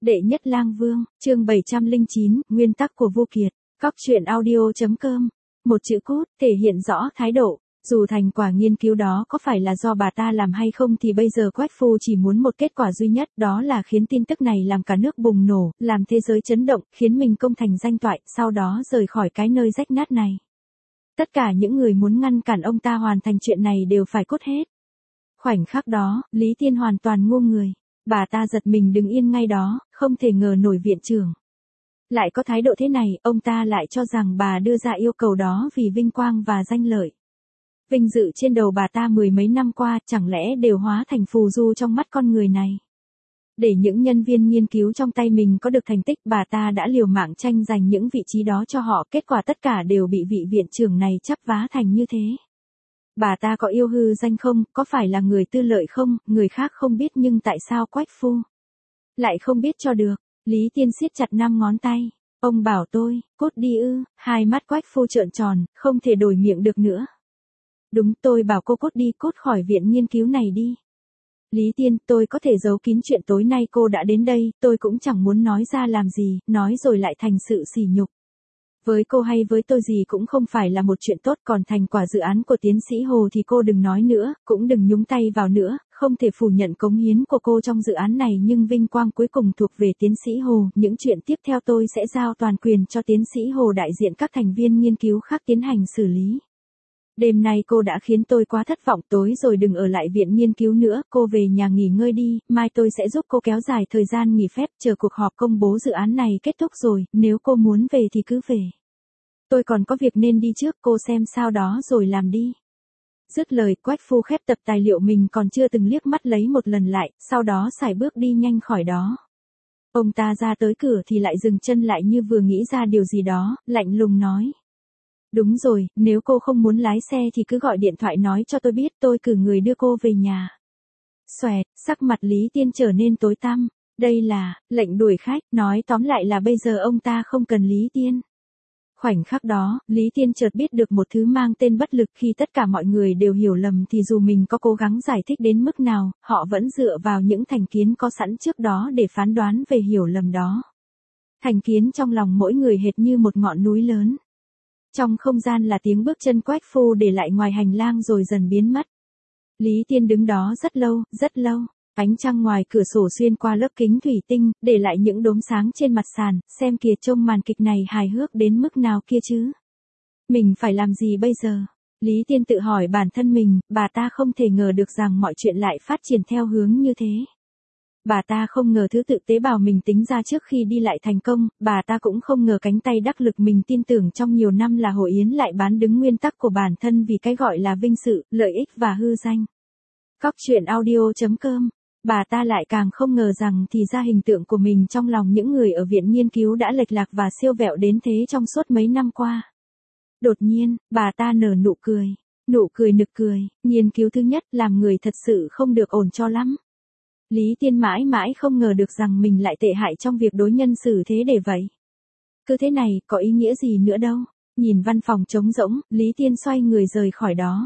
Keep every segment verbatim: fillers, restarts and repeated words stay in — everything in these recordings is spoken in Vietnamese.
Đệ nhất lang vương, chương bảy trăm lẻ chín, nguyên tắc của Vu Kiệt. Cóc truyện audio.com. Một chữ cốt, thể hiện rõ thái độ. Dù thành quả nghiên cứu đó có phải là do bà ta làm hay không thì bây giờ Quách Phu chỉ muốn một kết quả duy nhất, đó là khiến tin tức này làm cả nước bùng nổ, làm thế giới chấn động, khiến mình công thành danh toại, sau đó rời khỏi cái nơi rách nát này. Tất cả những người muốn ngăn cản ông ta hoàn thành chuyện này đều phải cốt hết. Khoảnh khắc đó, Lý Tiên hoàn toàn ngu người. Bà ta giật mình đứng yên ngay đó, không thể ngờ nổi viện trưởng lại có thái độ thế này, ông ta lại cho rằng bà đưa ra yêu cầu đó vì vinh quang và danh lợi. Vinh dự trên đầu bà ta mười mấy năm qua chẳng lẽ đều hóa thành phù du trong mắt con người này. Để những nhân viên nghiên cứu trong tay mình có được thành tích, bà ta đã liều mạng tranh giành những vị trí đó cho họ, kết quả tất cả đều bị vị viện trưởng này chắp vá thành như thế. Bà ta có yêu hư danh không, có phải là người tư lợi không, người khác không biết nhưng tại sao Quách Phu lại không biết cho được. Lý Tiên siết chặt năm ngón tay. Ông bảo tôi, cốt đi ư? Hai mắt Quách Phu trợn tròn, không thể đổi miệng được nữa. Đúng, tôi bảo cô cốt đi, cốt khỏi viện nghiên cứu này đi. Lý Tiên, tôi có thể giấu kín chuyện tối nay cô đã đến đây, tôi cũng chẳng muốn nói ra làm gì, nói rồi lại thành sự sỉ nhục. Với cô hay với tôi gì cũng không phải là một chuyện tốt, còn thành quả dự án của tiến sĩ Hồ thì cô đừng nói nữa, cũng đừng nhúng tay vào nữa, không thể phủ nhận cống hiến của cô trong dự án này, nhưng vinh quang cuối cùng thuộc về tiến sĩ Hồ, những chuyện tiếp theo tôi sẽ giao toàn quyền cho tiến sĩ Hồ đại diện các thành viên nghiên cứu khác tiến hành xử lý. Đêm nay cô đã khiến tôi quá thất vọng, tối rồi đừng ở lại viện nghiên cứu nữa, cô về nhà nghỉ ngơi đi, mai tôi sẽ giúp cô kéo dài thời gian nghỉ phép, chờ cuộc họp công bố dự án này kết thúc rồi, nếu cô muốn về thì cứ về. Tôi còn có việc nên đi trước, cô xem sao đó rồi làm đi. Dứt lời, Quách Phu khép tập tài liệu mình còn chưa từng liếc mắt lấy một lần lại, sau đó sải bước đi nhanh khỏi đó. Ông ta ra tới cửa thì lại dừng chân lại như vừa nghĩ ra điều gì đó, lạnh lùng nói. Đúng rồi, nếu cô không muốn lái xe thì cứ gọi điện thoại nói cho tôi biết, tôi cử người đưa cô về nhà. Xoẹt, sắc mặt Lý Tiên trở nên tối tăm. Đây là lệnh đuổi khách, nói tóm lại là bây giờ ông ta không cần Lý Tiên. Khoảnh khắc đó, Lý Tiên chợt biết được một thứ mang tên bất lực, khi tất cả mọi người đều hiểu lầm thì dù mình có cố gắng giải thích đến mức nào, họ vẫn dựa vào những thành kiến có sẵn trước đó để phán đoán về hiểu lầm đó. Thành kiến trong lòng mỗi người hệt như một ngọn núi lớn. Trong không gian là tiếng bước chân Quách Phu để lại ngoài hành lang rồi dần biến mất. Lý Tiên đứng đó rất lâu, rất lâu. Ánh trăng ngoài cửa sổ xuyên qua lớp kính thủy tinh, để lại những đốm sáng trên mặt sàn, xem kìa trông màn kịch này hài hước đến mức nào kia chứ. Mình phải làm gì bây giờ? Lý Tiên tự hỏi bản thân mình, bà ta không thể ngờ được rằng mọi chuyện lại phát triển theo hướng như thế. Bà ta không ngờ thứ tự tế bào mình tính ra trước khi đi lại thành công, bà ta cũng không ngờ cánh tay đắc lực mình tin tưởng trong nhiều năm là Hồ Yến lại bán đứng nguyên tắc của bản thân vì cái gọi là vinh sự, lợi ích và hư danh. Cóc truyện audio.com. Bà ta lại càng không ngờ rằng thì ra hình tượng của mình trong lòng những người ở viện nghiên cứu đã lệch lạc và siêu vẹo đến thế trong suốt mấy năm qua. Đột nhiên, bà ta nở nụ cười. Nụ cười nực cười, nghiên cứu thứ nhất làm người thật sự không được ổn cho lắm. Lý Tiên mãi mãi không ngờ được rằng mình lại tệ hại trong việc đối nhân xử thế để vậy. Cứ thế này, có ý nghĩa gì nữa đâu. Nhìn văn phòng trống rỗng, Lý Tiên xoay người rời khỏi đó.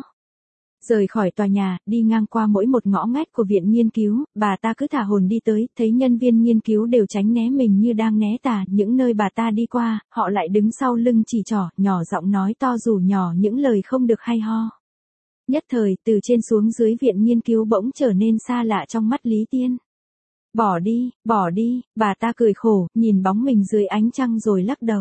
Rời khỏi tòa nhà, đi ngang qua mỗi một ngõ ngách của viện nghiên cứu, bà ta cứ thả hồn đi tới, thấy nhân viên nghiên cứu đều tránh né mình như đang né tà, những nơi bà ta đi qua, họ lại đứng sau lưng chỉ trỏ, nhỏ giọng nói to rủ nhỏ những lời không được hay ho. Nhất thời, từ trên xuống dưới viện nghiên cứu bỗng trở nên xa lạ trong mắt Lý Tiên. Bỏ đi, bỏ đi, bà ta cười khổ, nhìn bóng mình dưới ánh trăng rồi lắc đầu.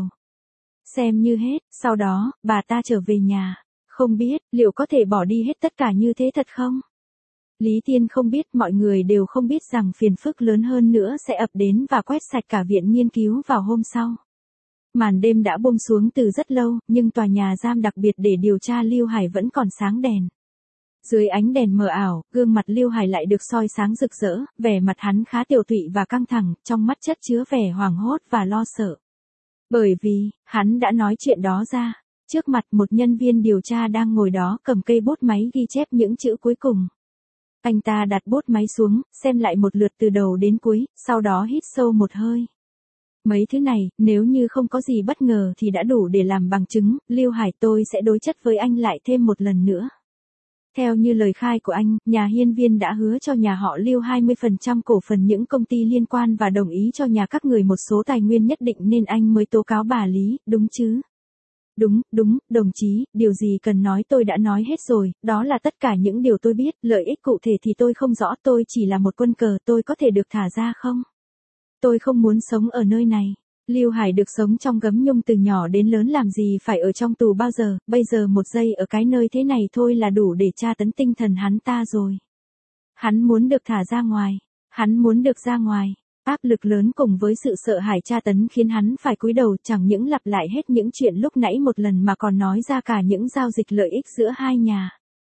Xem như hết, sau đó, bà ta trở về nhà. Không biết, liệu có thể bỏ đi hết tất cả như thế thật không? Lý Tiên không biết, mọi người đều không biết rằng phiền phức lớn hơn nữa sẽ ập đến và quét sạch cả viện nghiên cứu vào hôm sau. Màn đêm đã buông xuống từ rất lâu, nhưng tòa nhà giam đặc biệt để điều tra Lưu Hải vẫn còn sáng đèn. Dưới ánh đèn mờ ảo, gương mặt Lưu Hải lại được soi sáng rực rỡ, vẻ mặt hắn khá tiều tụy và căng thẳng, trong mắt chất chứa vẻ hoảng hốt và lo sợ. Bởi vì, hắn đã nói chuyện đó ra. Trước mặt một nhân viên điều tra đang ngồi đó cầm cây bút máy ghi chép những chữ cuối cùng. Anh ta đặt bút máy xuống, xem lại một lượt từ đầu đến cuối, sau đó hít sâu một hơi. Mấy thứ này, nếu như không có gì bất ngờ thì đã đủ để làm bằng chứng, Lưu Hải tôi sẽ đối chất với anh lại thêm một lần nữa. Theo như lời khai của anh, nhà hiên viên đã hứa cho nhà họ Lưu hai mươi phần trăm cổ phần những công ty liên quan và đồng ý cho nhà các người một số tài nguyên nhất định nên anh mới tố cáo bà Lý, đúng chứ? Đúng, đúng, đồng chí, điều gì cần nói tôi đã nói hết rồi, đó là tất cả những điều tôi biết, lợi ích cụ thể thì tôi không rõ, tôi chỉ là một quân cờ, tôi có thể được thả ra không? Tôi không muốn sống ở nơi này. Lưu Hải được sống trong gấm nhung từ nhỏ đến lớn làm gì phải ở trong tù bao giờ, bây giờ một giây ở cái nơi thế này thôi là đủ để tra tấn tinh thần hắn ta rồi. Hắn muốn được thả ra ngoài, hắn muốn được ra ngoài. Áp lực lớn cùng với sự sợ hãi tra tấn khiến hắn phải cúi đầu, chẳng những lặp lại hết những chuyện lúc nãy một lần mà còn nói ra cả những giao dịch lợi ích giữa hai nhà.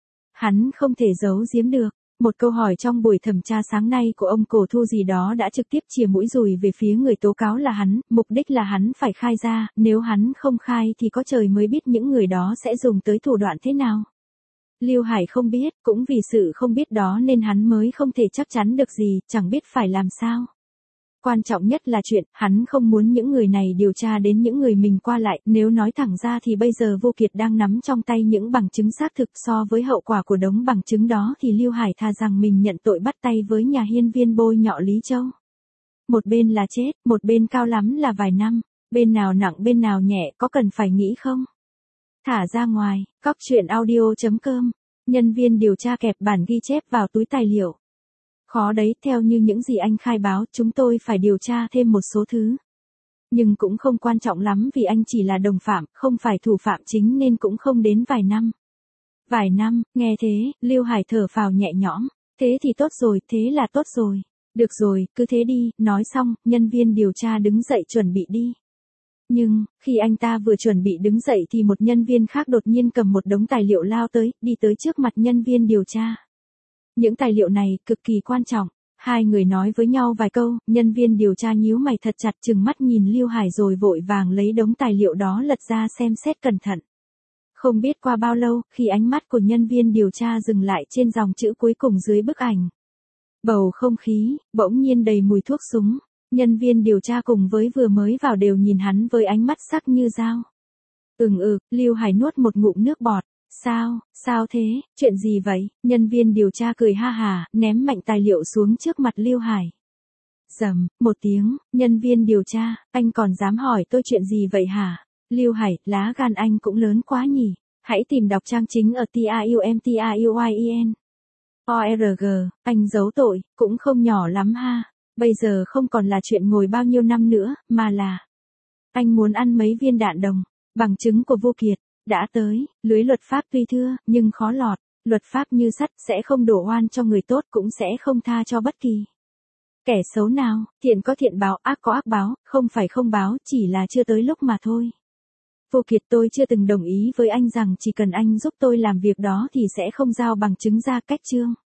Hắn không thể giấu giếm được. Một câu hỏi trong buổi thẩm tra sáng nay của ông Cổ Thu gì đó đã trực tiếp chìa mũi dùi về phía người tố cáo là hắn, mục đích là hắn phải khai ra, nếu hắn không khai thì có trời mới biết những người đó sẽ dùng tới thủ đoạn thế nào. Lưu Hải không biết, cũng vì sự không biết đó nên hắn mới không thể chắc chắn được gì, chẳng biết phải làm sao. Quan trọng nhất là chuyện, hắn không muốn những người này điều tra đến những người mình qua lại, nếu nói thẳng ra thì bây giờ Vô Kiệt đang nắm trong tay những bằng chứng xác thực, so với hậu quả của đống bằng chứng đó thì Lưu Hải thà rằng mình nhận tội bắt tay với nhà hiên viên bôi nhọ Lý Châu. Một bên là chết, một bên cao lắm là vài năm, bên nào nặng bên nào nhẹ có cần phải nghĩ không? Thả ra ngoài, cóc truyện audio chấm com, nhân viên điều tra kẹp bản ghi chép vào túi tài liệu. Khó đấy, theo như những gì anh khai báo, chúng tôi phải điều tra thêm một số thứ. Nhưng cũng không quan trọng lắm vì anh chỉ là đồng phạm, không phải thủ phạm chính nên cũng không đến vài năm. Vài năm, nghe thế, Lưu Hải thở phào nhẹ nhõm. Thế thì tốt rồi, thế là tốt rồi. Được rồi, cứ thế đi, nói xong, nhân viên điều tra đứng dậy chuẩn bị đi. Nhưng, khi anh ta vừa chuẩn bị đứng dậy thì một nhân viên khác đột nhiên cầm một đống tài liệu lao tới, đi tới trước mặt nhân viên điều tra. Những tài liệu này cực kỳ quan trọng. Hai người nói với nhau vài câu, nhân viên điều tra nhíu mày thật chặt chừng mắt nhìn Lưu Hải rồi vội vàng lấy đống tài liệu đó lật ra xem xét cẩn thận. Không biết qua bao lâu, khi ánh mắt của nhân viên điều tra dừng lại trên dòng chữ cuối cùng dưới bức ảnh. Bầu không khí, bỗng nhiên đầy mùi thuốc súng. Nhân viên điều tra cùng với vừa mới vào đều nhìn hắn với ánh mắt sắc như dao. Ừm ừ, Lưu Hải nuốt một ngụm nước bọt. Sao, sao thế, chuyện gì vậy? Nhân viên điều tra cười ha hà, ném mạnh tài liệu xuống trước mặt Lưu Hải. Rầm, một tiếng, nhân viên điều tra, anh còn dám hỏi tôi chuyện gì vậy hả? Lưu Hải, lá gan anh cũng lớn quá nhỉ. Hãy tìm đọc trang chính ở TRUMTRUYEN. o rờ giê, anh giấu tội, cũng không nhỏ lắm ha. Bây giờ không còn là chuyện ngồi bao nhiêu năm nữa, mà là anh muốn ăn mấy viên đạn đồng. Bằng chứng của Vô Kiệt đã tới, lưới luật pháp tuy thưa, nhưng khó lọt, luật pháp như sắt sẽ không đổ oan cho người tốt cũng sẽ không tha cho bất kỳ kẻ xấu nào, thiện có thiện báo, ác có ác báo, không phải không báo, chỉ là chưa tới lúc mà thôi. Vô Kiệt, tôi chưa từng đồng ý với anh rằng chỉ cần anh giúp tôi làm việc đó thì sẽ không giao bằng chứng ra cách chương.